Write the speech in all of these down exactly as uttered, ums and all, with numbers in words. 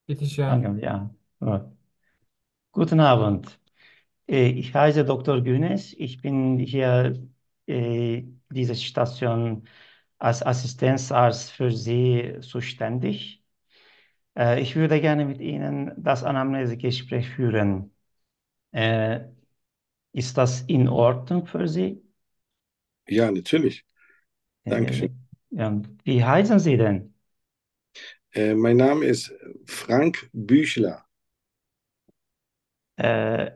Bitte schön. Fangen wir an. Gut. Guten Abend. Äh, Ich heiße Doktor Güneş. Ich bin hier äh, diese Station als Assistenzarzt für Sie zuständig. Äh, ich würde gerne mit Ihnen das Anamnesegespräch führen. Äh, ist das in Ordnung für Sie? Ja, natürlich. Äh, Dankeschön. ja, wie heißen Sie denn? Äh, mein Name ist Frank Büchler. Äh,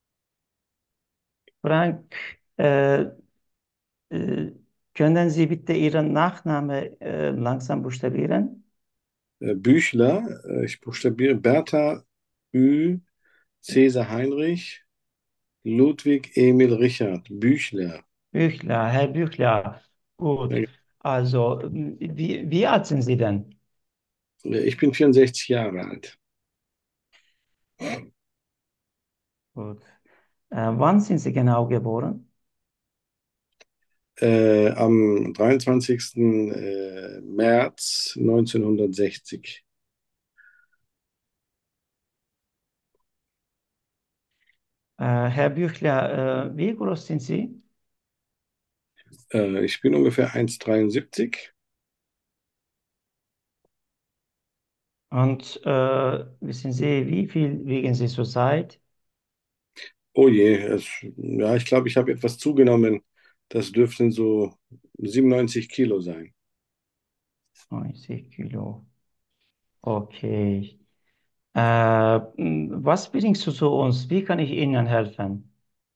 Frank, äh, äh, können Sie bitte Ihren Nachnamen äh, langsam buchstabieren? Äh, Büchler, äh, ich buchstabiere Bertha Ü, Cäsar Heinrich, Ludwig Emil Richard. Büchler. Büchler, Herr Büchler. Gut. Äh, Also, wie, wie alt sind Sie denn? Ich bin vierundsechzig Jahre alt. Gut. Äh, wann sind Sie genau geboren? Äh, am dreiundzwanzigsten äh, März neunzehnhundertsechzig. Äh, Herr Büchler, äh, wie groß sind Sie? Äh, ich bin ungefähr eins Komma dreiundsiebzig. Und äh, wissen Sie, wie viel wiegen Sie zurzeit? Oh je, es, ja, ich glaube, ich habe etwas zugenommen. Das dürften so siebenundneunzig Kilo sein. neunzig Kilo. Okay. Äh, m, was bringst du zu uns? Wie kann ich Ihnen helfen?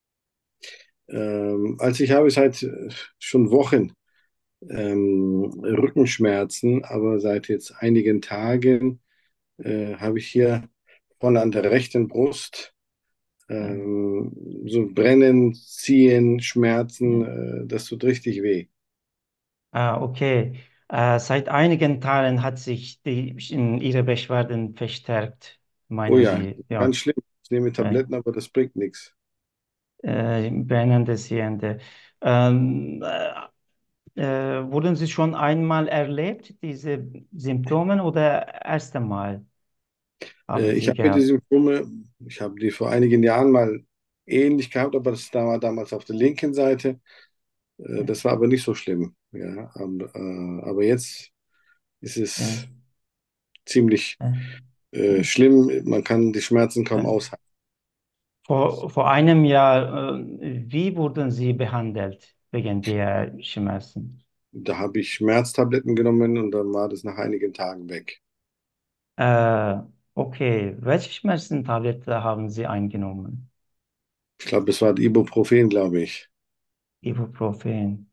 Ähm, also ich habe seit äh, schon Wochen ähm, Rückenschmerzen, aber seit jetzt einigen Tagen äh, habe ich hier vorne an der rechten Brust Ja. ähm, so Brennen, Ziehen, Schmerzen, Ja. äh, das tut richtig weh. Ah, okay. Äh, seit einigen Tagen hat sich die, in Ihre Beschwerden verstärkt, Oh meinen ja, Sie? Ja. ganz schlimm. Ich nehme Äh, Tabletten, aber das bringt nichts. äh, brennende Sehende. Ähm, äh, äh, wurden Sie schon einmal erlebt, diese Symptome, oder erst einmal haben Äh, ich Sie habe die gehabt? Symptome, ich habe die vor einigen Jahren mal ähnlich gehabt, aber das war damals auf der linken Seite. Äh, Ja, das war aber nicht so schlimm. Ja, und, äh, aber jetzt ist ja, es ziemlich ja, äh, ja. schlimm. Man kann die Schmerzen kaum Ja. aushalten. Vor, vor einem Jahr, äh, wie wurden Sie behandelt wegen der Schmerzen? Da habe ich Schmerztabletten genommen und dann war das nach einigen Tagen weg. Äh, okay, welche Schmerzentablette haben Sie eingenommen? Ich glaube, es war Ibuprofen, glaube ich. Ibuprofen.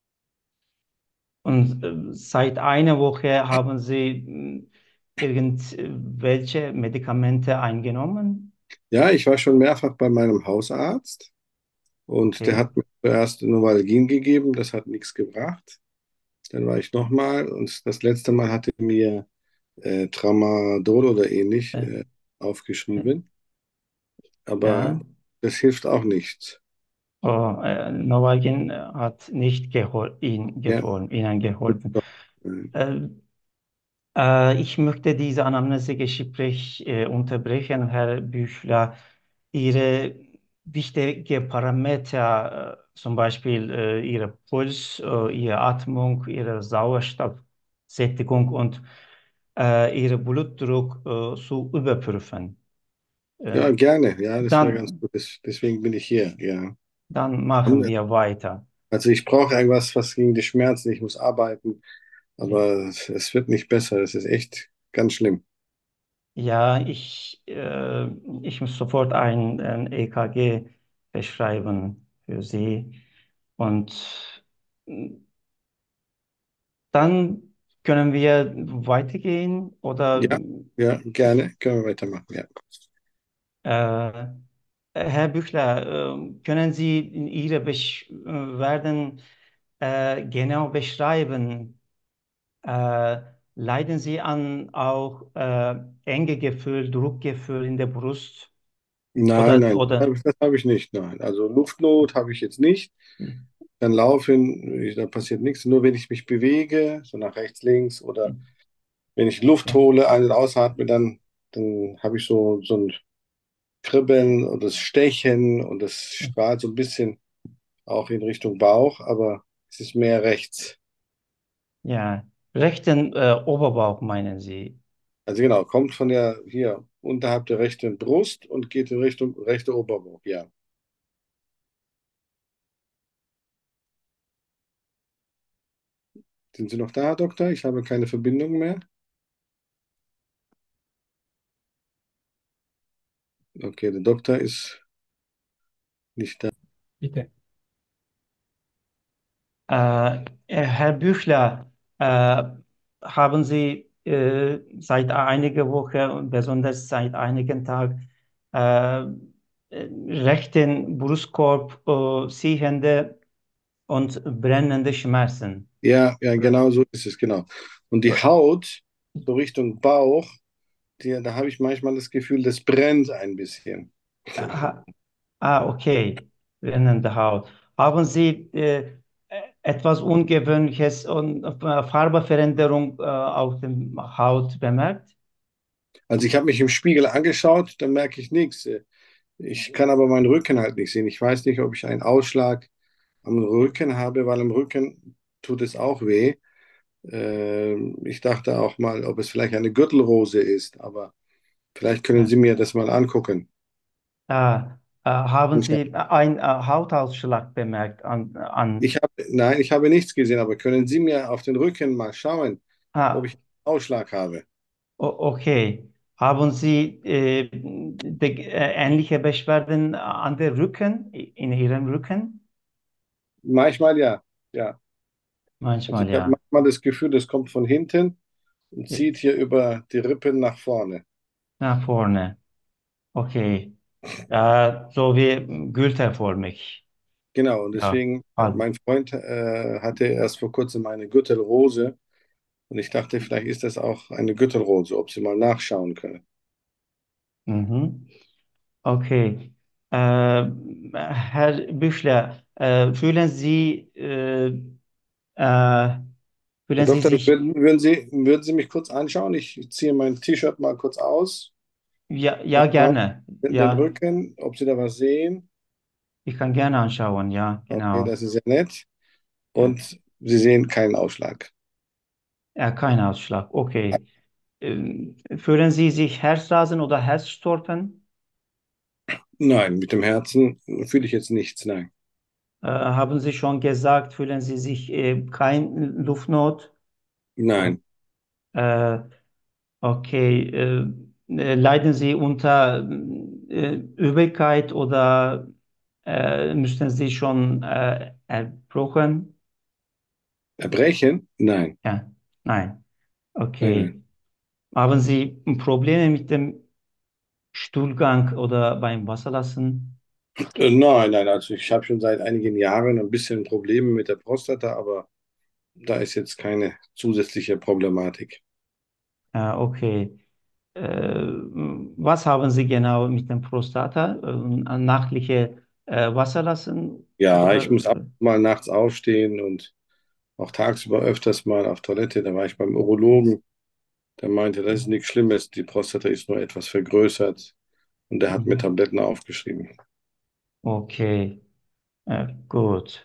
Und äh, seit einer Woche haben Sie mh, irgendwelche Medikamente eingenommen? Ja, ich war schon mehrfach bei meinem Hausarzt und der Okay. hat mir zuerst Novalgin gegeben, das hat nichts gebracht. Dann war ich nochmal und das letzte Mal hatte er mir äh, Tramadol oder ähnlich Äh, äh, äh, aufgeschrieben, aber ja. das hilft auch nichts. Oh, äh, Novalgin hat nicht gehol Ihnen Ja, geholfen, Ihnen gut. geholfen. Äh, Äh, Äh, ich möchte diese Anamnesegespräch äh, unterbrechen, Herr Büchler. Ihre wichtige Parameter, äh, zum Beispiel äh, Ihre Puls, äh, Ihre Atmung, Ihre Sauerstoffsättigung und äh, Ihre Blutdruck äh, zu überprüfen. Äh, Ja, gerne. Ja, das wäre ganz dann, gut. Das, deswegen bin ich hier. Ja. dann machen wir weiter. Also ich brauche irgendwas, was gegen die Schmerzen. Ich muss arbeiten, aber es, es wird nicht besser. Es ist echt ganz schlimm. Ja, ich, äh, ich muss sofort ein, ein E K G beschreiben für Sie. Und äh, dann können wir weitergehen oder Ja, ja, gerne. Können wir weitermachen. Ja. äh, Herr Büchler, äh, können Sie in Ihre Beschwerden äh, genau beschreiben? Äh, leiden Sie an auch äh, enge Gefühl, Druckgefühl in der Brust Nein, oder, nein, das oder habe ich, das habe ich nicht. Nein. Also Luftnot habe ich jetzt nicht. Dann laufen, ich- da passiert nichts. Nur wenn ich mich bewege, so nach rechts, links oder wenn ich Luft ja. hole, ein- und ausatme, dann. dann habe ich so, so ein Kribbeln und das Stechen und das strahlt so ein bisschen auch in Richtung Bauch, aber es ist mehr rechts. Ja, rechten äh, Oberbauch meinen Sie? Also genau, kommt von der hier unterhalb der rechten Brust und geht in Richtung rechte Oberbauch. Ja. Sind Sie noch da, Herr Doktor? Ich habe keine Verbindung mehr. Okay, der Doktor ist nicht da. Bitte. Äh, äh, Herr Büchler, äh, haben Sie äh, seit einiger Woche und besonders seit einigen Tagen äh, äh, rechten Brustkorb äh, ziehende und brennende Schmerzen? Ja, ja, genau so ist es, genau. Und die Haut, so Richtung Bauch, die, da habe ich manchmal das Gefühl, das brennt ein bisschen. Ah, ah, okay, brennende Haut. Haben Sie äh, etwas Ungewöhnliches und äh, Farbeveränderung äh, auf dem Haut bemerkt? Also ich habe mich im Spiegel angeschaut, da merke ich nichts. Ich kann aber meinen Rücken halt nicht sehen. Ich weiß nicht, ob ich einen Ausschlag am Rücken habe, weil am Rücken tut es auch weh. Ähm, ich dachte auch mal, ob es vielleicht eine Gürtelrose ist, aber vielleicht können Ja. Sie mir das mal angucken. Ah, äh, haben Und Sie einen äh, Hautausschlag bemerkt an, an ich habe, nein, ich habe nichts gesehen, aber können Sie mir auf den Rücken mal schauen, ob ah, ich einen Ausschlag habe? o- okay. Haben Sie äh, be äh, ähnliche Beschwerden an der Rücken, in Ihrem Rücken? Manchmal ja, ja. Also Manchmal ich habe ja. manchmal das Gefühl, das kommt von hinten und zieht hier über die Rippen nach vorne. Nach vorne. Okay. Äh, so wie gürtelförmig. Genau, und Ja. deswegen, äh, Also, mein Freund äh, hatte erst vor kurzem eine Gürtelrose und ich dachte, vielleicht ist das auch eine Gürtelrose, ob Sie mal nachschauen können. mhm. Okay. Äh, Herr Büchler, äh, fühlen Sie, äh, äh, Herr fühlen Sie Doktor, sich, würden, würden Sie, würden Sie mich kurz anschauen? Ich ziehe mein T-Shirt mal kurz aus. ja, Mal ja, schauen, gerne. den, den Ja, Rücken, ob Sie da was sehen. ich kann gerne anschauen. Ja, Okay, genau. das ist sehr nett. Ja, Und Sie sehen keinen Ausschlag. ja, kein Ausschlag. Okay. Ähm, fühlen Sie sich Herzrasen oder Herzstolpen? Nein, mit dem Herzen fühle ich jetzt nichts. Nein, Äh, haben Sie schon gesagt, fühlen Sie sich äh, kein Luftnot? nein. Äh, Okay, äh, äh, leiden Sie unter äh, Übelkeit oder äh, müssen Sie schon äh, erbrochen? Erbrechen? Nein, Ja, nein. nein, nein. Okay. Haben Sie Probleme mit dem Stuhlgang oder beim Wasserlassen? Äh, Nein, nein, also ich habe schon seit einigen Jahren ein bisschen Probleme mit der Prostata, aber da ist jetzt keine zusätzliche Problematik. Ja, okay. Äh, was haben Sie genau mit dem Prostata? Äh, nachtliche äh, Wasserlassen Ja, ich oder? muss ab und zu mal nachts aufstehen und auch tagsüber öfters mal auf Toilette. Da war ich beim Urologen, der meinte, das ist nichts Schlimmes, die Prostata ist nur etwas vergrößert und der hat mir Mhm. Tabletten aufgeschrieben. Okay, äh, gut.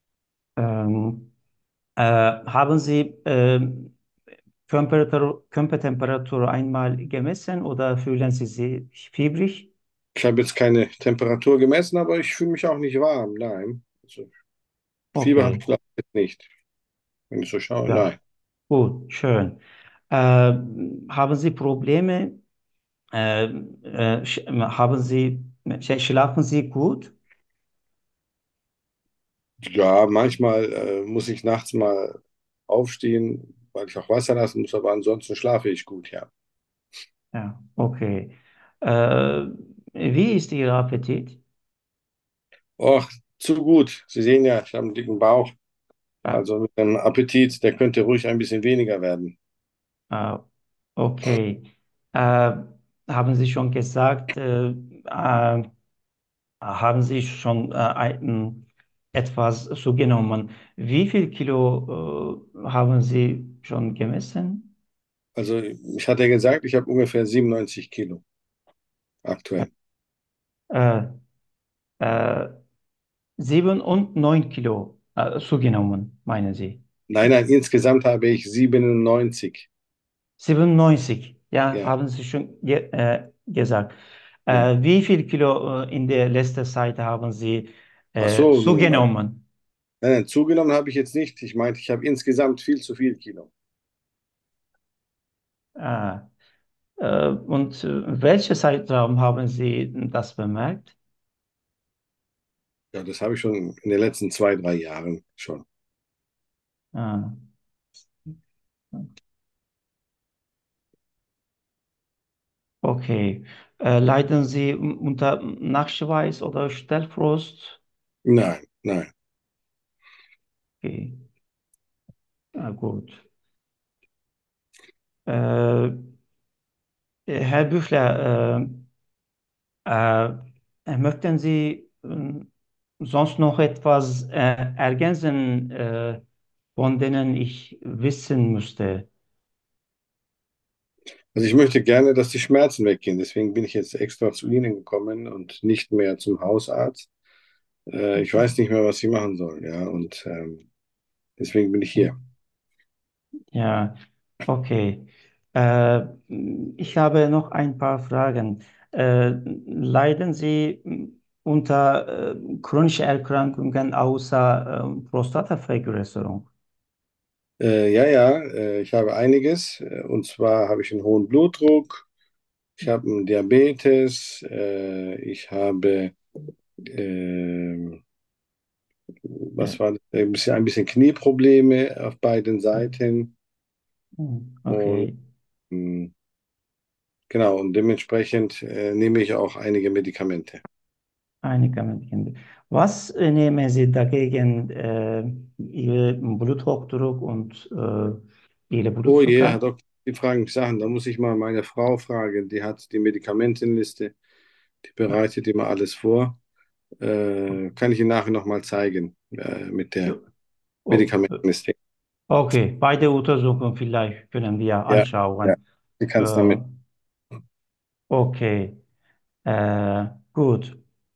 Ähm, Äh, haben Sie ähm, Körpertemperatur, Körpertemperatur einmal gemessen oder fühlen Sie sich fiebrig? Ich habe jetzt keine Temperatur gemessen, aber ich fühle mich auch nicht warm. Nein, also Fieber habe Okay, ich glaube ich jetzt nicht, wenn ich so schaue. ja, Nein, gut, schön. Äh, haben Sie Probleme? Äh, äh, sch haben Sie, sch schlafen Sie gut? ja, manchmal äh, muss ich nachts mal aufstehen, weil ich auch Wasser lassen muss, aber ansonsten schlafe ich gut, ja. Ja, okay. Äh, wie ist Ihr Appetit? Och, zu gut. Sie sehen ja, ich habe einen dicken Bauch. Ja, Also mit dem Appetit, der könnte ruhig ein bisschen weniger werden. äh, okay. Äh, haben Sie schon gesagt, äh, äh, haben Sie schon äh, ein, etwas zugenommen? Wie viel Kilo äh, haben Sie schon gemessen? Also ich hatte ja gesagt, ich habe ungefähr siebenundneunzig Kilo aktuell. Äh, äh, sieben und neun Kilo äh, zugenommen, meinen Sie? Nein, nein, insgesamt habe ich siebenundneunzig. siebenundneunzig, ja, Ja, haben Sie schon ge äh, gesagt. ja. Äh, wie viel Kilo äh, in der letzten Zeit haben Sie Ach äh, so, nein, zugenommen? nein, zugenommen habe ich jetzt nicht. Ich meinte, ich habe insgesamt viel zu viel Kilo. Äh, äh, und äh, welchen Zeitraum haben Sie das bemerkt? Ja, das habe ich schon in den letzten zwei, drei Jahren schon. Ah, okay. Äh, leiden Sie unter Nachtschweiß oder Stellfrost? Nein, nein. Okay, na gut. Äh, Herr Büchler, äh, äh, möchten Sie äh, sonst noch etwas äh, ergänzen, äh, von denen ich wissen müsste? Also ich möchte gerne, dass die Schmerzen weggehen. Deswegen bin ich jetzt extra zu Ihnen gekommen und nicht mehr zum Hausarzt. Äh, ich weiß nicht mehr, was ich machen soll, ja. Und ähm, deswegen bin ich hier. Ja, okay. Äh, Ich habe noch ein paar Fragen. Äh, leiden Sie unter äh, chronischen Erkrankungen außer äh, Prostatavergrößerung? Äh, ja, ja, äh, ich habe einiges. Äh, Und zwar habe ich einen hohen Blutdruck, ich habe einen Diabetes, äh, ich habe, ähm, Ja. was war das? Ein bisschen, ein bisschen Knieprobleme auf beiden Seiten. Hm, Und okay, mh, genau, und dementsprechend äh, nehme ich auch einige Medikamente. einige Medikamente. Was äh, nehmen Sie dagegen, äh, Ihr Bluthochdruck und äh, Ihr Oh je, Herr Blutzucker? Doktor, die fragen mich Sachen. Da muss ich mal meine Frau fragen. Die hat die Medikamentenliste, die bereitet immer alles vor. Äh, kann ich Ihnen nachher nochmal zeigen äh, mit der Ja. Oh, Medikamentenliste. okay, beide Untersuchungen vielleicht können wir Ja, ja, anschauen. die kannst Äh, damit. okay, äh, gut.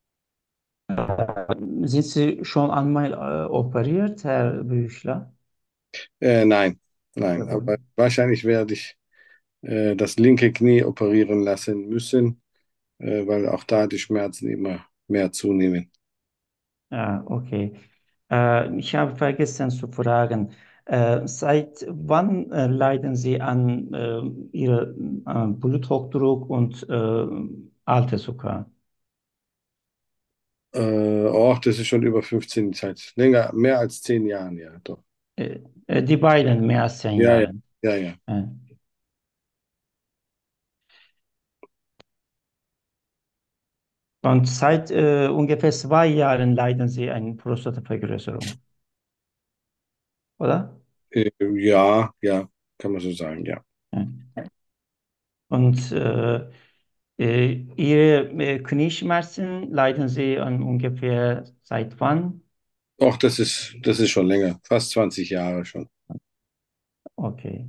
Sind Sie schon einmal äh, operiert, Herr Büchler? Äh, nein, nein, aber wahrscheinlich werde ich äh, das linke Knie operieren lassen müssen, äh, weil auch da die Schmerzen immer mehr zunehmen. Ja, okay. Äh, ich habe vergessen zu fragen, äh, seit wann äh, leiden Sie an äh, Ihrem äh, Bluthochdruck und äh, Alterszucker? Äh, oh, das ist schon über fünfzehn Zeit. Länger, mehr als zehn Jahren, ja, doch. Äh, äh, die beiden mehr als zehn Ja, ja, Jahre. ja, ja. Äh, und seit äh, ungefähr zwei Jahren leiden Sie an Prostatavergrößerung, oder? Äh, ja, ja, kann man so sagen, ja. Ja. Und äh, äh, Ihre äh, Knieschmerzen leiden Sie an ungefähr seit wann? Och, das ist, das ist schon länger, fast zwanzig Jahre schon. Okay.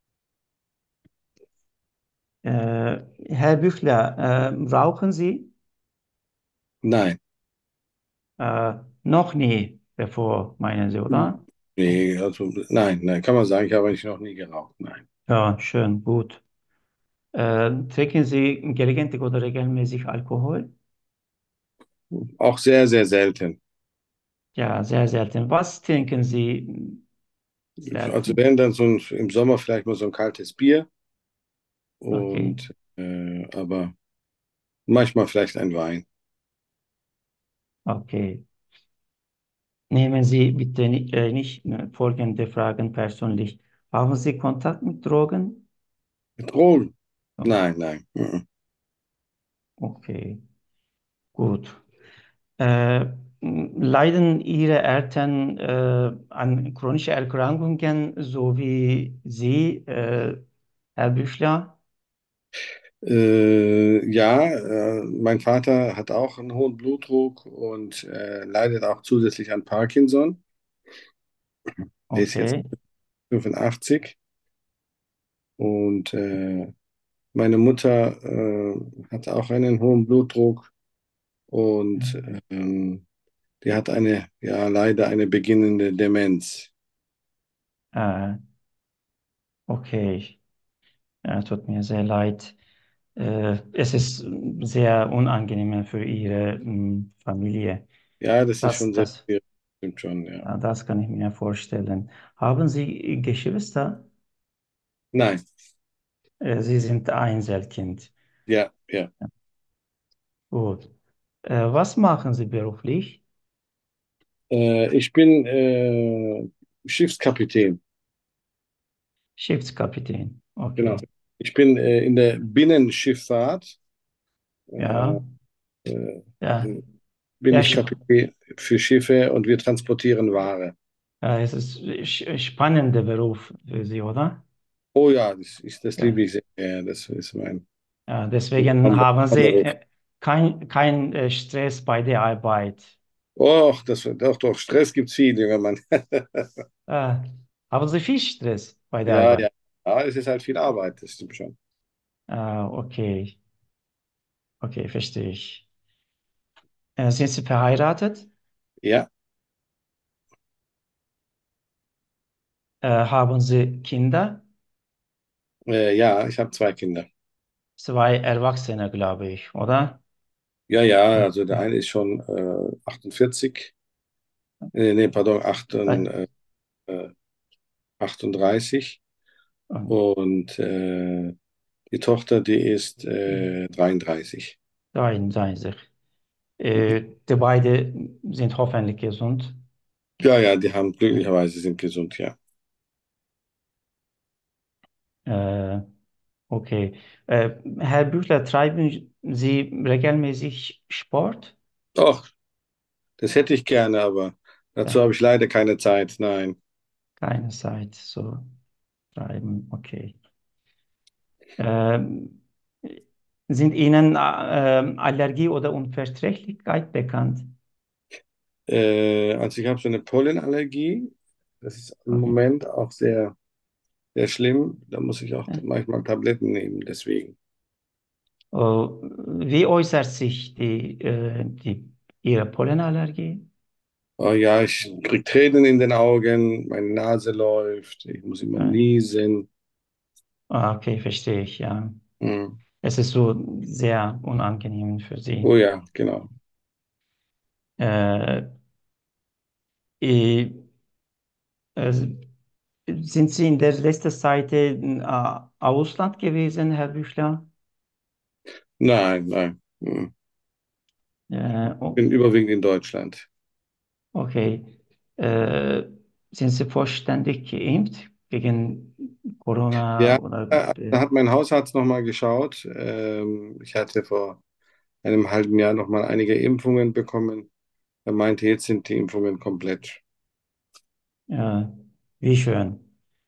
Äh, Herr Büchler, äh, rauchen Sie? Nein, Äh, noch nie bevor, meinen Sie, oder? nee, also nein, nein, kann man sagen, ich habe eigentlich noch nie geraucht, nein. Ja, schön, gut. Äh, trinken Sie gelegentlich oder regelmäßig Alkohol? Auch sehr, sehr selten. Ja, sehr selten. Was trinken Sie Also selten? wenn dann so ein, im Sommer vielleicht mal so ein kaltes Bier Okay, und äh, aber manchmal vielleicht ein Wein. okay. Nehmen Sie bitte ni- äh, nicht äh, folgende Fragen persönlich. Haben Sie Kontakt mit Drogen? Mit Drogen? Oh, Nein, nein. Mhm. okay, gut. Äh, Leiden Ihre Eltern äh, an chronischen Erkrankungen, so wie Sie, äh, Herr Büchler? Äh, ja, äh, mein Vater hat auch einen hohen Blutdruck und äh, leidet auch zusätzlich an Parkinson. Er ist jetzt Okay, fünfundachtzig. Und äh, meine Mutter äh, hat auch einen hohen Blutdruck und ähm, die hat eine, ja, leider eine beginnende Demenz. Äh, okay, ja, tut mir sehr leid. Äh, es ist sehr unangenehm für Ihre ähm, Familie. Ja, das ist Das, schon sehr das, schwierig, stimmt schon, ja. ja, das kann ich mir vorstellen. Haben Sie Geschwister? Nein, Äh, Sie sind Einzelkind. ja, ja. Gut. Äh, was machen Sie beruflich? Äh, ich bin äh, Schiffskapitän, Schiffskapitän. genau. Okay. Ich bin äh, in der Binnenschifffahrt, äh, Ja, äh, ja, bin ja, ich sp- Kapitän für Schiffe und wir transportieren Ware. ja, es ist ein spannender Beruf für Sie, oder? Oh ja, das, ist, das liebe Ja, ich sehr. Ja, das ist mein ja, deswegen haben Sie Traumberuf. äh, kein, kein äh, Stress bei der Arbeit. Och, das, doch, doch, Stress gibt's viel, junger Mann. Äh, haben Sie viel Stress bei der Ja, Arbeit? ja. Ja, es ist halt viel Arbeit, das stimmt schon. Ah, okay, okay, verstehe ich. Äh, sind Sie verheiratet? Ja, Äh, haben Sie Kinder? äh, ja, ich habe zwei Kinder. Zwei Erwachsene, glaube ich, oder? Ja, ja, Ja. also der eine ist schon äh, achtundvierzig, äh, nee, pardon, acht, Äh, äh, achtunddreißig und äh, die Tochter, die ist äh, dreiunddreißig. Nein, seien Sie. Mhm. Äh, die beide sind hoffentlich gesund. Ja, ja, die haben glücklicherweise sind gesund, ja. Äh, okay. Äh, Herr Büchler, treiben Sie regelmäßig Sport? Doch, das hätte ich gerne, aber dazu Ja, habe ich leider keine Zeit. Nein. keine Zeit so treiben. Okay. Ähm, sind Ihnen äh, Allergie oder Unverträglichkeit bekannt? Äh, also ich habe so eine Pollenallergie. Das ist im Okay. Moment auch sehr, sehr schlimm. Da muss ich auch Ja. manchmal Tabletten nehmen, deswegen. Äh, wie äußert sich die, äh, die, Ihre Pollenallergie? Oh ja, ich kriege Tränen in den Augen, meine Nase läuft, ich muss immer Äh, niesen. ah, okay, verstehe ich, ja. Hm. Es ist so sehr unangenehm für Sie. Oh ja, genau. Äh, äh, äh, sind Sie in der letzten Zeit im äh, Ausland gewesen, Herr Büchler? Nein, nein. Hm. Äh, Bin o- überwiegend in Deutschland. okay. Äh, sind Sie vollständig geimpft gegen Corona Ja, oder da äh, hat mein Hausarzt nochmal geschaut. Ähm, ich hatte vor einem halben Jahr nochmal einige Impfungen bekommen. Er meinte, jetzt sind die Impfungen komplett. ja, wie schön,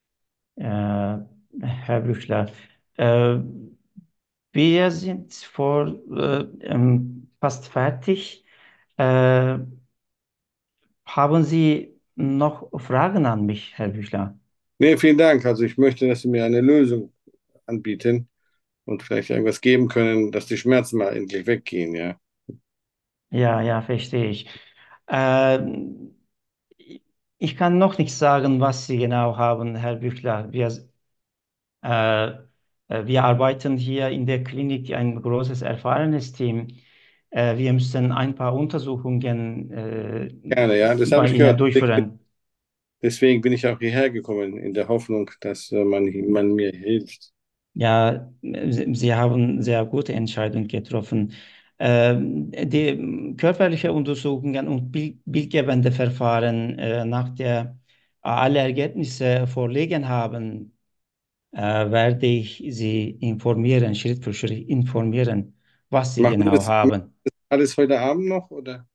äh, Herr Büchler. Äh, wir sind vor äh, ähm, fast fertig. Äh, haben Sie noch Fragen an mich, Herr Büchler? Nee, vielen Dank. Also ich möchte, dass Sie mir eine Lösung anbieten und vielleicht irgendwas geben können, dass die Schmerzen mal endlich weggehen, ja. Ja, ja, verstehe ich. Ähm, ich kann noch nicht sagen, was Sie genau haben, Herr Büchler. Wir, äh, äh, wir arbeiten hier in der Klinik ein großes, erfahrenes Team. Äh, wir müssen ein paar Untersuchungen äh, Gerne, ja. Das habe bei ich Ihnen gehört. durchführen. Deswegen bin ich auch hierher gekommen, in der Hoffnung, dass äh, man, man mir hilft. Ja, Sie Sie haben sehr gute Entscheidungen getroffen. Ähm, die körperliche Untersuchungen und bild- bildgebende Verfahren, äh, nach der alle Ergebnisse vorliegen haben, äh, werde ich Sie informieren, Schritt für Schritt informieren, was Sie Machen wir genau das haben. alles heute Abend noch oder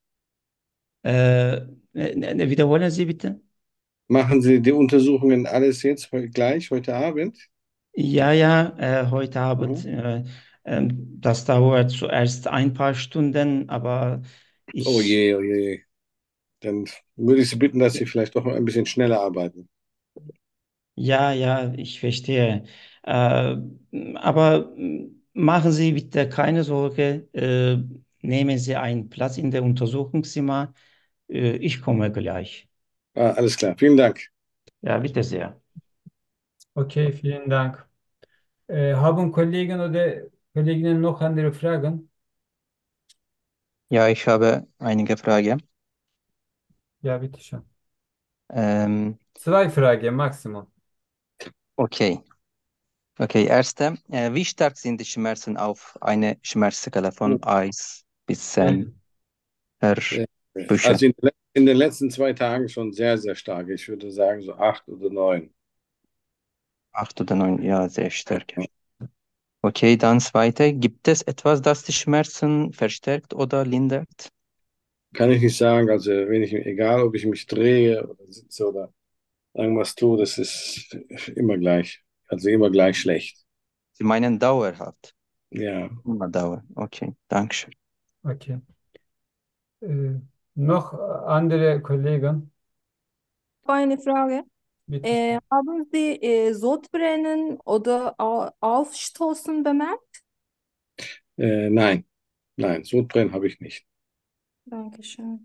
Äh, ne- ne- wiederholen Sie bitte? machen Sie die Untersuchungen alles jetzt heu- gleich, heute Abend? Ja, ja, äh, heute Abend. Mhm. Äh, ähm, das dauert zuerst ein paar Stunden, aber Oh ich, je, oh je. Dann würde ich Sie bitten, dass Sie vielleicht doch noch ein bisschen schneller arbeiten. ja, ja, ich verstehe. Äh, aber machen Sie bitte keine Sorge, äh, nehmen Sie einen Platz in der Untersuchungszimmer. Äh, ich komme gleich. Ah, alles klar, vielen Dank. Ja, bitte sehr. Okay, vielen Dank. Äh, haben Kollegen oder Kolleginnen noch andere Fragen? Ja, ich habe einige Fragen. Ja, bitteschön. Ähm, Zwei Fragen Maximum. okay. Okay, erste. Äh, wie stark sind die Schmerzen auf einer Schmerzskala von eins bis zehn, Herr Äh, Bücher? Also in, in den letzten zwei Tagen schon sehr, sehr stark. Ich würde sagen so acht oder neun. acht oder neun, ja, sehr stark. Okay, dann zweite. Gibt es etwas, das die Schmerzen verstärkt oder lindert? Kann ich nicht sagen. Also wenn ich, egal ob ich mich drehe oder sitze oder irgendwas tue, das ist immer gleich. Also immer gleich schlecht. Sie meinen dauerhaft? Ja. Immer Dauer. Okay, danke schön. Okay. Äh, noch andere Kollegen? Eine Frage. Bitte. Äh, haben Sie äh, Sodbrennen oder Au- Aufstoßen bemerkt? Äh, nein, nein, Sodbrennen habe ich nicht. Dankeschön.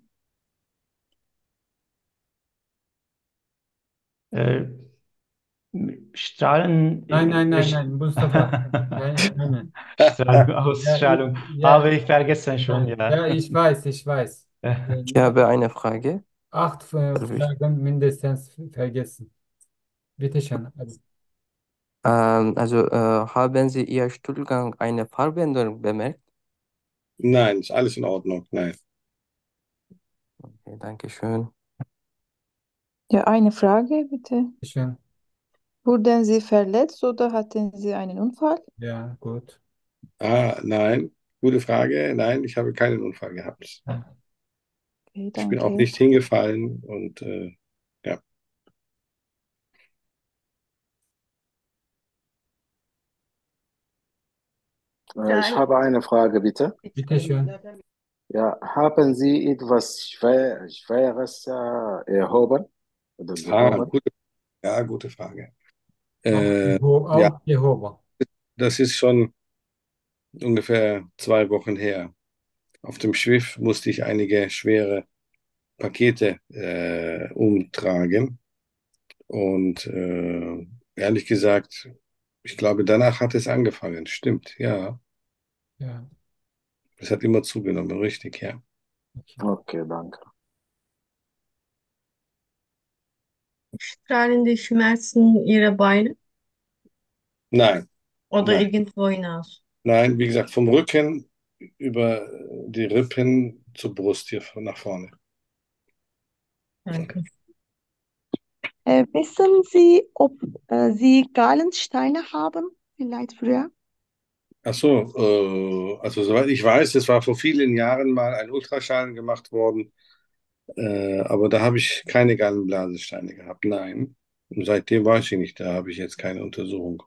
Äh, Strahlen, Nein, nein, äh, nein, Sch- nein, Mustafa. Nein, nein, nein. Strahlung, Ja, ich, Ausstrahlung, ja, habe ich vergessen schon, nein. ja. Ja, ich weiß, ich weiß. Äh, Ich habe eine Frage. acht äh, Darf ich? Fragen mindestens vergessen. Bitte schön. Also, Ähm, also äh, haben Sie Ihr Stuhlgang eine Farbänderung bemerkt? Nein, ist alles in Ordnung. Nein. Okay, danke schön. Ja, eine Frage bitte. bitte schön. Wurden Sie verletzt oder hatten Sie einen Unfall? Ja, gut. Ah, nein. Gute Frage. Nein, ich habe keinen Unfall gehabt. Okay, Ich bin auch danke. nicht hingefallen und äh, ja. Äh, Ich habe eine Frage, bitte. Bitte schön. Ja, haben Sie etwas Schwer Schweres äh, erhoben oder Ah, gehoben? gute, ja, gute Frage. Auch, Äh, Jeho- ja, auch Jehova. das ist schon ungefähr zwei Wochen her. Auf dem Schiff musste ich einige schwere Pakete äh, umtragen. Und äh, ehrlich gesagt, ich glaube, danach hat es angefangen. Stimmt, ja. Ja, Es hat immer zugenommen, richtig, ja. okay. Okay, danke. Strahlende Schmerzen Ihrer Beine Nein, oder nein, irgendwo hinaus? nein, wie gesagt, vom Rücken über die Rippen zur Brust hier nach vorne. Danke. Äh, wissen Sie, ob äh, Sie Gallensteine haben? Vielleicht früher? Ach so, äh, also soweit ich weiß, es war vor vielen Jahren mal ein Ultraschall gemacht worden, äh, aber da habe ich keine Gallenblasesteine gehabt, nein. Und seitdem weiß ich nicht, da habe ich jetzt keine Untersuchung.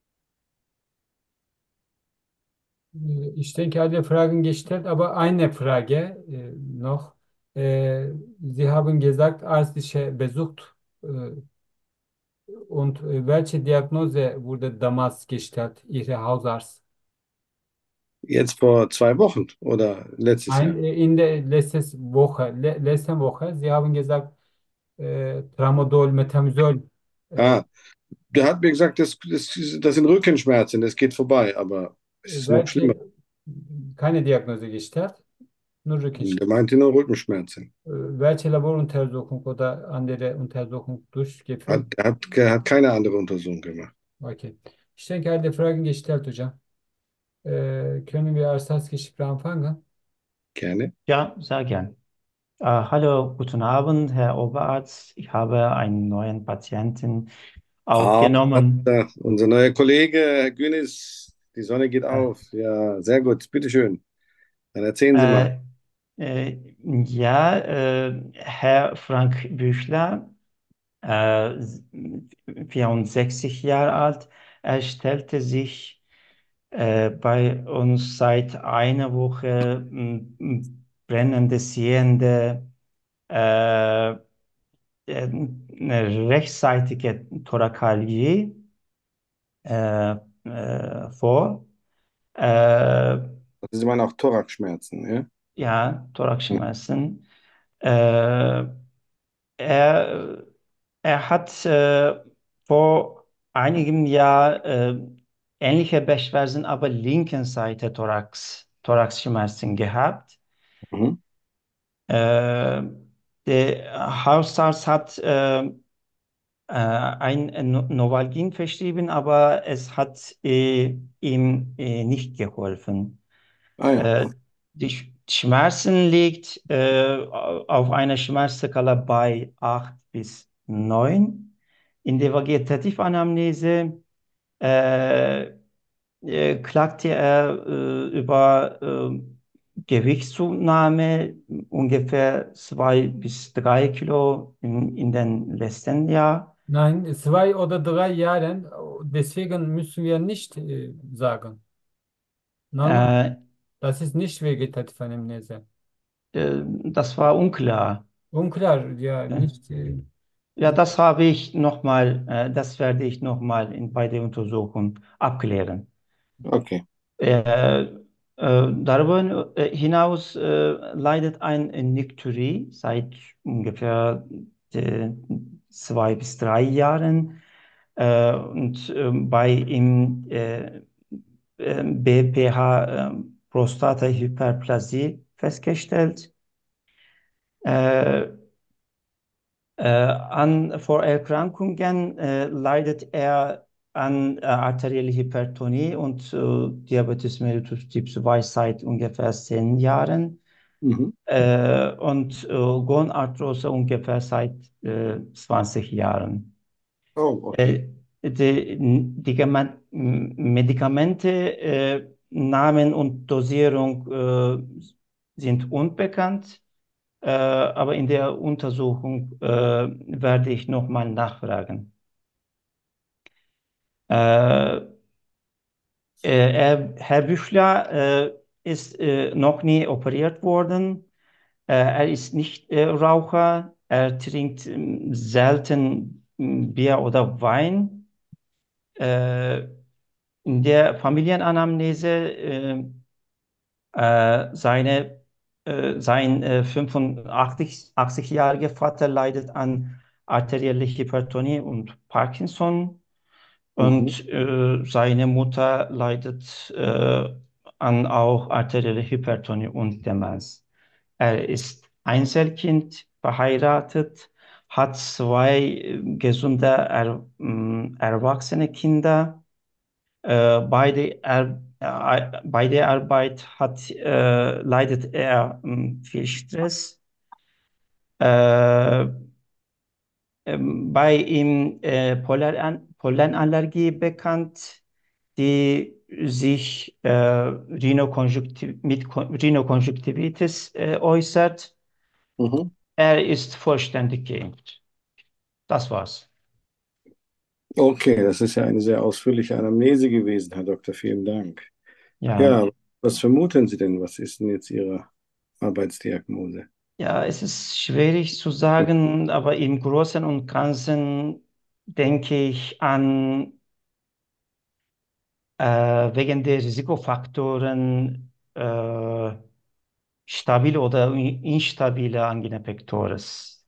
Äh, Ich denke, alle Fragen gestellt, aber eine Frage äh, noch. Äh, Sie haben gesagt, ärztliche besucht äh, und äh, welche Diagnose wurde damals gestellt, Ihre Hausarzt? Jetzt vor zwei Wochen oder letztes Nein, Jahr? äh, in der letzten Woche, le letzten Woche, Sie haben gesagt, äh, Tramadol, Methimazol. Äh, Ah, der hat mir gesagt, das, das, das sind Rückenschmerzen, das geht vorbei, aber es ist noch schlimmer. welche, keine Diagnose gestellt, nur Der Rückenschmerzen. meinte nur Rückenschmerzen. Äh, welche Laboruntersuchung oder andere Untersuchung Hat, durchgeführt? er hat, er hat keine andere Untersuchung gemacht. Okay. Ich denke, alle Fragen gestellt, hocam. Äh, können wir als das Gespräch anfangen? Gerne. Ja, sehr gern. Äh, hallo, guten Abend, Herr Oberarzt. Ich habe einen neuen Patienten Ah, aufgenommen. da, unser neuer Kollege, Herr Günis, die Sonne geht Äh, auf. Ja, sehr gut, bitteschön. Dann erzählen Sie mal. äh, äh, ja, äh, Herr Frank Büchler, äh, vierundsechzig Jahre alt, er stellte sich äh, bei uns seit einer Woche m, m, brennende, sehende, äh, äh, eine rechtsseitige Thorakalgie äh, äh, vor. Äh, Also Sie meinen auch Thoraxschmerzen, ja? ja, Hm. Thoraxschmerzen. Äh, er, er hat äh, vor einigem Jahr äh, ähnliche Beschwerden, aber linken Seite Thorax, Thoraxschmerzen gehabt. Mhm. Äh, der Hausarzt hat äh, äh, ein No- Novalgin verschrieben, aber es hat äh, ihm äh, nicht geholfen. Ah ja, Äh, okay. die Sch- Schmerzen liegt äh, auf einer Schmerzskala bei acht bis neun. In der Vegetativanalyse äh, äh, klagte er äh, über äh, Gewichtszunahme, ungefähr zwei bis drei Kilo in, in den letzten Jahr. Nein, zwei oder drei Jahren, deswegen müssen wir nicht äh, sagen. Normal, Äh, das ist nicht vegetative Anamnese. äh, Das war unklar. Unklar, ja, Ja. nicht. Äh, Ja, das habe ich nochmal, äh, das werde ich nochmal in, bei der Untersuchung abklären. Okay. Äh, äh, Darüber äh, hinaus äh, leidet ein Nykturie seit ungefähr äh, zwei bis drei Jahren äh, und äh, bei ihm äh, äh, B P H äh, Prostatahyperplasie festgestellt. Äh, Äh, an Vorerkrankungen äh, leidet er an äh, arterielle Hypertonie und äh, Diabetes mellitus Typ zwei seit ungefähr zehn Jahren Mhm. äh, und äh, Gouarthrose ungefähr seit äh, zwanzig Jahren. Oh, okay. Äh, die, die Gema- Medikamente, äh, Namen und Dosierung äh, sind unbekannt. Äh, aber in der Untersuchung äh, werde ich nochmal nachfragen. Äh, äh, er, Herr Büchler äh, ist äh, noch nie operiert worden. Äh, er ist nicht äh, Raucher. Er trinkt ähm, selten ähm, Bier oder Wein. Äh, in der Familienanamnese äh, Äh, seine, äh, sein äh, fünfundachtzig-jähriger Vater leidet an arterieller Hypertonie und Parkinson Mhm. und äh, seine Mutter leidet äh, an auch arterieller Hypertonie und Demenz. Er ist Einzelkind, verheiratet, hat zwei äh, gesunde er, mh, erwachsene Kinder. Äh, bei der, Ar äh, bei der Arbeit hat, äh, leidet er mh, viel Stress. Äh, ähm, bei ihm äh, Pollen Pollenallergie bekannt, die sich äh, Rhinokonjunktiv mit Ko- Rhinokonjunktivitis äh, äußert. Mhm. Er ist vollständig geimpft. Das war's. Okay, das ist ja eine sehr ausführliche Anamnese gewesen, Herr Doktor. Vielen Dank. Ja. Ja, was vermuten Sie denn? Was ist denn jetzt Ihre Arbeitsdiagnose? Ja, es ist schwierig zu sagen, aber im Großen und Ganzen denke ich an, äh, wegen der Risikofaktoren, äh, stabile oder in- instabile Angina pectoris.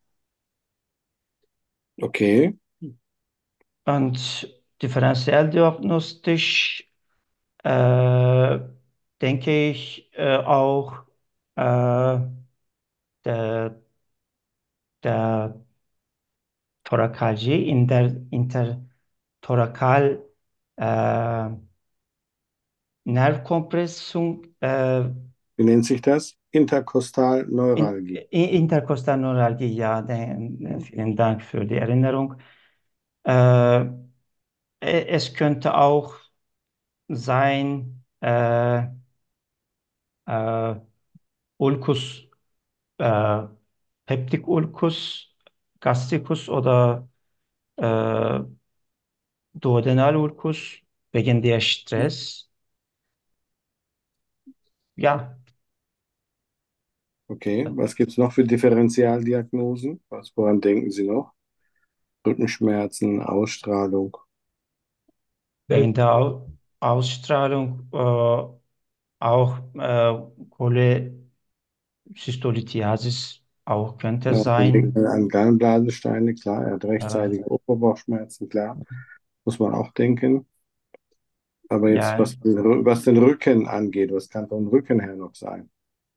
Okay, Und differenziell diagnostisch äh, denke ich äh, auch äh, der, der Thorakalgie in der Interthorakal äh, Nervkompressung, äh, wie nennt sich das? in, Interkostalneuralgie. in- Interkostalneuralgie, ja, den, äh, Mhm. vielen Dank für die Erinnerung. Äh, e- Es könnte auch sein, äh, äh, Ulcus, äh, Peptic-Ulcus, Gastricus oder äh, Duodenal-Ulcus wegen der Stress. Ja, Okay, was gibt es noch für Differentialdiagnosen? Was, woran denken Sie noch? Rückenschmerzen, Ausstrahlung. Wegen der Au Ausstrahlung äh, auch äh, Cholestolithiasis auch könnte Ja, wir sein. denken an Gallenblasensteine, klar, er hat Ja, rechtzeitige Oberbauchschmerzen, klar, muss man auch denken. Aber jetzt, ja, was, den Rü- was den Rücken angeht, was kann vom Rücken her noch sein?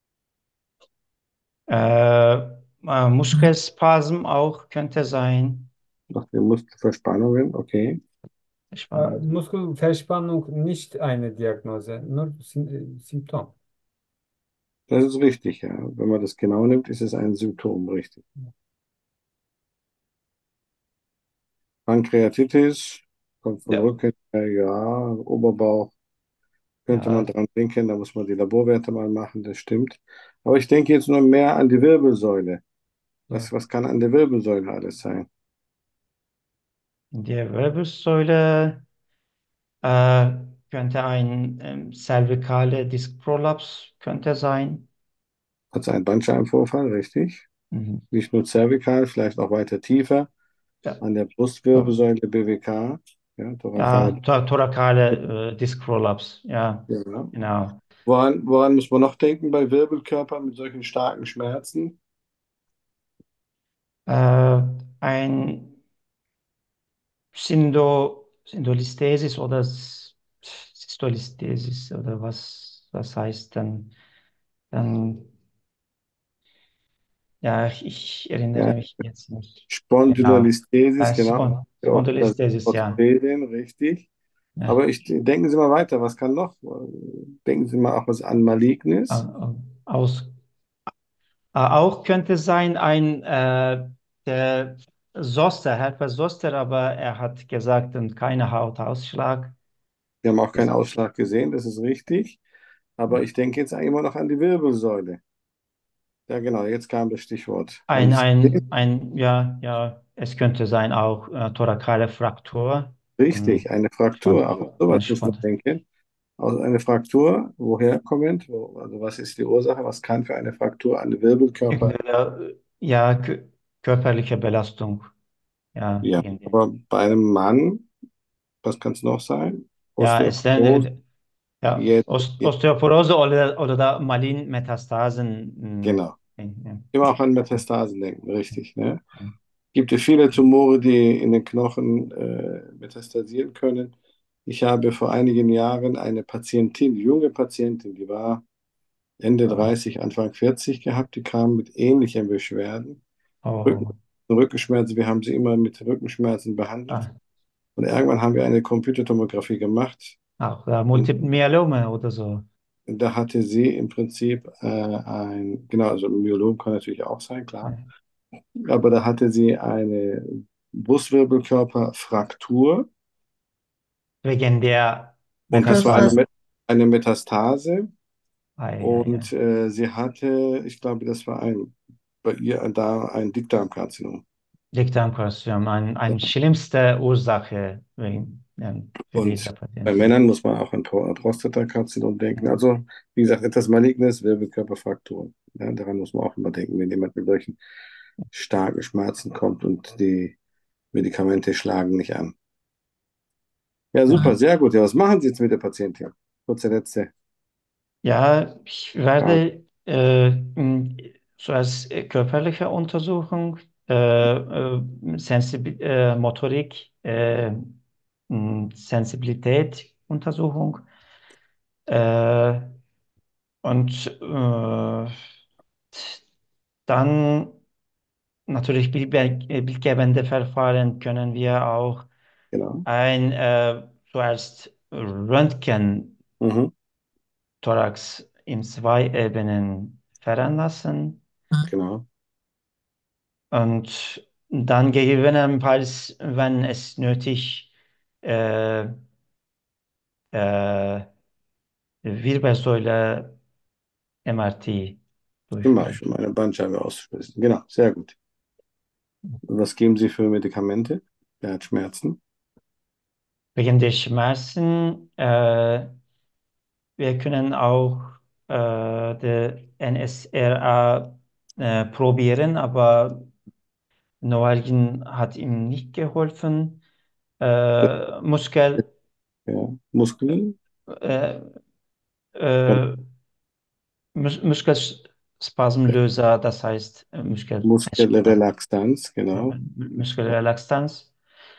äh, äh, Muskelspasm auch könnte sein. Noch die Muskelverspannungen, okay. Äh, Spannend. Muskelverspannung nicht eine Diagnose, nur Sym äh, Symptom. Das ist richtig, ja. Wenn man das genau nimmt, ist es ein Symptom, richtig. Pankreatitis kommt vom Ja, Rücken her, ja, Oberbauch könnte man ja, dran denken, da muss man die Laborwerte mal machen, das stimmt. Aber ich denke jetzt nur mehr an die Wirbelsäule. Ja. Was, was kann an der Wirbelsäule alles sein? die Wirbelsäule äh, könnte ein ähm, cervicale Diskprolaps könnte sein. Hat es einen Bandscheibenvorfall, richtig? Mhm. Nicht nur zervikal, vielleicht auch weiter tiefer Ja, an der Tor- Brustwirbelsäule, B W K, ja, ja, thorakale. tor thorakale äh, Diskprolaps. Ja, Ja. genau. Woran, woran muss man noch denken bei Wirbelkörpern mit solchen starken Schmerzen? Äh, ein Syndo Syndolisthesis oder S- Systolisthesis oder was, was heißt dann, dann, ja, ich, ich Ja, erinnere mich jetzt nicht genau. Spondylolisthesis, Äh, genau. Spon Ja, das ist Spondylisthesis, ja. Orthopädin, richtig. Ja. Aber ich denken Sie mal weiter, was kann noch? Denken Sie mal auch was an Äh, Malignis. äh, Aus, äh, auch könnte sein ein äh, der Zoster, Herpes Zoster, aber er hat gesagt, und keine Hautausschlag. Wir haben auch keinen Das, Ausschlag gesehen, das ist richtig. Aber ich denke jetzt immer noch an die Wirbelsäule. Ja, genau, jetzt kam das Stichwort. Haben ein, Sie es gesehen? ein, ein, ja, ja, es könnte sein auch äh, thorakale Fraktur. Richtig, Hm, eine Fraktur. spannend, Auch an sowas muss man spannend. denken. Also eine Fraktur, woher kommend? Wo, also was ist die Ursache? Was kann für eine Fraktur an Wirbelkörper? Irgendeine, ja, kö- körperliche Belastung. Ja, Ja, irgendwie. aber bei einem Mann, was kann es noch sein? Ja, es dann, Osteoporose, äh, ja, jetzt, Ost jetzt, Osteoporose oder, oder da Malignmetastasen. genau. Hm, ja, Immer auch an ja, Metastasen denken, richtig, ne? ja. Gibt es viele Tumore, die in den Knochen äh, metastasieren können. Ich habe vor einigen Jahren eine Patientin, junge Patientin, die war Ende Oh, dreißig, Anfang vierzig gehabt, die kam mit ähnlichen Beschwerden. Rücken, oh, Rückenschmerzen, wir haben sie immer mit Rückenschmerzen behandelt. ah, Und irgendwann haben wir eine Computertomographie gemacht auch ja, und Multiple Myelome oder so. da hatte sie im Prinzip äh, ein, genau, also ein Myelom kann natürlich auch sein, klar, Ja. aber da hatte sie eine Brustwirbelkörperfraktur Wegen der und das war eine, Metastasen. Metastasen. Met- eine Metastase Ei, ei, ei. und äh, sie hatte, ich glaube, das war ein, bei ihr da ein Dickdarmkarzinom. Dickdarmkarzinom, ein, Ja. eine schlimmste Ursache wegen, ja, für diese Und bei Patienten. Männern muss man auch an Pro- Prostatakarzinom denken. Ja. Also, wie gesagt, etwas Malignes, Wirbelkörperfrakturen. Ja, daran muss man auch immer denken, wenn jemand mit solchen starken Schmerzen kommt und die Medikamente schlagen nicht an. Ja, super, Ja. sehr gut. Ja, was machen Sie jetzt mit der Patientin? Kurze letzte Ja, ich Frage. werde äh, m, so als äh, körperliche Untersuchung, äh, äh, Sensib äh, Motorik, äh, m, Sensibilität Untersuchung äh, und äh, dann natürlich bildbe- äh, bildgebende Verfahren können wir auch Genau. ein äh, zuerst Röntgen Mhm. Thorax in zwei Ebenen veranlassen. Genau. Und dann gegebenenfalls, wenn es nötig, äh, äh, Wirbelsäule M R T Zum durchführen. Beispiel um eine Bandscheibe auszuschließen. Genau, sehr gut. Und was geben Sie für Medikamente? Er hat Schmerzen. Wegen der Schmerzen, äh, wir können auch äh, der N S R A äh, probieren, aber Novalgin hat ihm nicht geholfen. Äh, Muskel, Muskeln? Äh, äh, Mus Muskelspasmlöser, das heißt äh, Muskelentspannung, Muskelrelaxanz, genau. Muskelrelaxanz.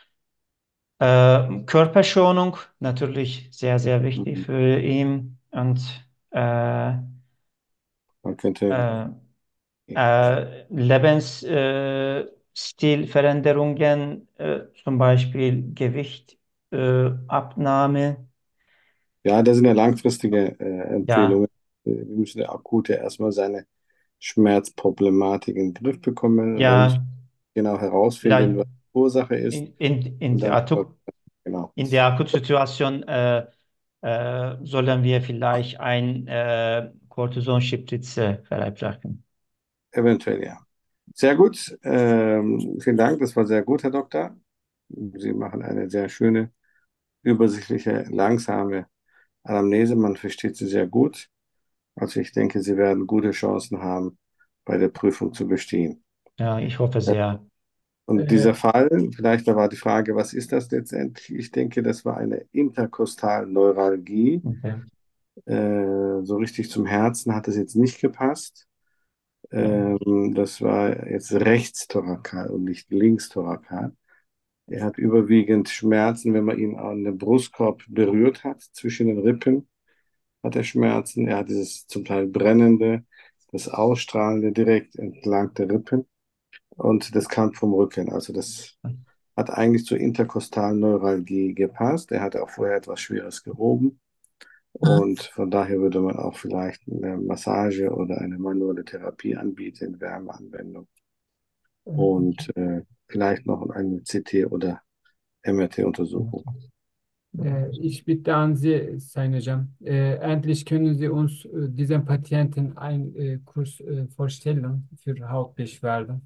Äh, Körperschonung, natürlich sehr, sehr wichtig Mhm. für ihn. Und äh, Man könnte, äh, äh, Lebensstilveränderungen, äh, zum Beispiel Gewichtabnahme. Äh, Abnahme. ja, das sind ja langfristige äh, Ja, Empfehlungen. Äh, Wir müssen ja akut ja erstmal seine Schmerzproblematik in den Griff bekommen, wollen ja, genau herausfinden, vielleicht was die Ursache ist. in, in, in Und der dann, Akut, genau, in der Akutsituation äh, äh, sollen wir vielleicht ein äh, Cortisonspritze verabreichen. eventuell ja. Sehr gut. Ähm, vielen Dank. Das war sehr gut, Herr Doktor. Sie machen eine sehr schöne, übersichtliche, langsame Anamnese. Man versteht sie sehr gut. Also ich denke, Sie werden gute Chancen haben, bei der Prüfung zu bestehen. Ja, ich hoffe Ja. sehr. Und Äh, dieser Fall, vielleicht da war die Frage, was ist das letztendlich? Ich denke, das war eine Interkostalneuralgie. Okay. Äh, so richtig zum Herzen hat es jetzt nicht gepasst. Ja, Ähm, das war jetzt rechtstorakal und nicht linkstorakal. Er hat überwiegend Schmerzen, wenn man ihn an den Brustkorb berührt hat, zwischen den Rippen hat er Schmerzen. Er hat dieses zum Teil brennende, das Ausstrahlende direkt entlang der Rippen und das kam vom Rücken. Also das hat eigentlich zur interkostalen Neuralgie gepasst. Er hatte auch vorher etwas Schweres gehoben und von daher würde man auch vielleicht eine Massage oder eine manuelle Therapie anbieten, Wärmeanwendung und äh, vielleicht noch eine C T- oder M R T-Untersuchung. Äh, Ich bitte an Sie, Sayın Hocam. Äh, endlich können Sie uns äh, diesen Patienten einen äh, Kurs äh, vorstellen für Hautbeschwerden.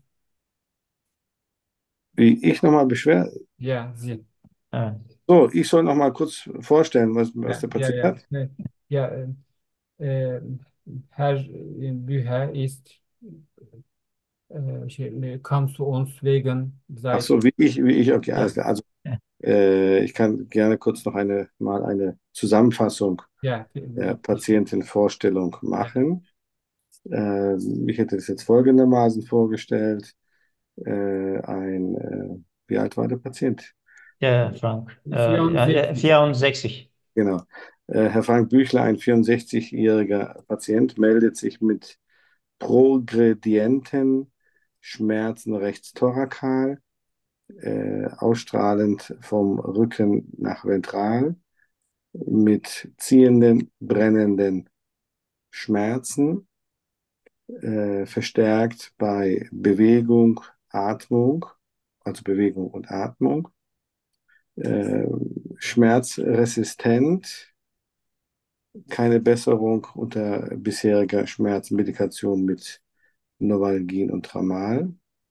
Wie ich nochmal beschwer. Ja, Sie. äh, So, ich soll noch mal kurz vorstellen, was, was Ja, der ja, Patient ja. hat. Evet. Ja, äh, äh, Herr äh, Büher ist äh, şey, kam zu uns wegen Ach seit, so, wie ich, wie ich, okay, ja, alles klar. Also, ja, äh, ich kann gerne kurz noch eine, mal eine Zusammenfassung ja, der ich, Patientenvorstellung ja, machen. Äh, ich hätte das jetzt folgendermaßen vorgestellt. Äh, ein, äh, wie alt war der Patient? ja, Frank. Äh, ja, ja, vierundsechzig. vierundsechzig. Genau. Äh, Herr Frank Büchler, ein vierundsechzigjähriger Patient, meldet sich mit progredienten Schmerzen rechts thorakal, äh, ausstrahlend vom Rücken nach ventral, mit ziehenden, brennenden Schmerzen, äh, verstärkt bei Bewegung, Atmung, also Bewegung und Atmung, äh, schmerzresistent, keine Besserung unter bisheriger Schmerzmedikation mit Novalgin und Tramal.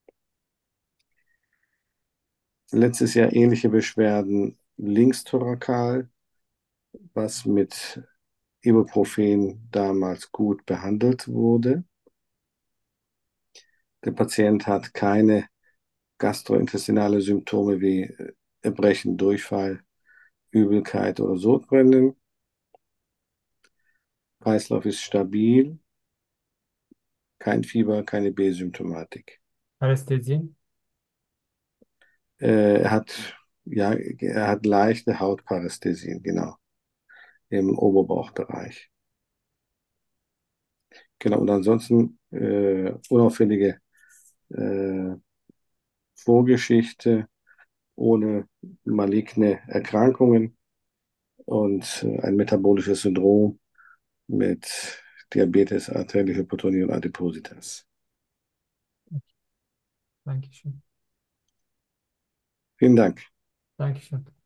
Letztes Jahr ähnliche Beschwerden linkstorakal, was mit Ibuprofen damals gut behandelt wurde. Der Patient hat keine gastrointestinale Symptome wie Erbrechen, Durchfall, Übelkeit oder Sodbrennen. Kreislauf ist stabil, kein Fieber, keine B-Symptomatik. Anästhesien. Äh, er hat, ja, er hat leichte Hautparästhesien, genau, im Oberbauchbereich. Genau, und ansonsten äh, unauffällige äh, Vorgeschichte ohne maligne Erkrankungen und äh, ein metabolisches Syndrom mit Diabetes, arterielle Hypertonie und Adipositas. Dankeschön. Vielen Dank. Dankeschön.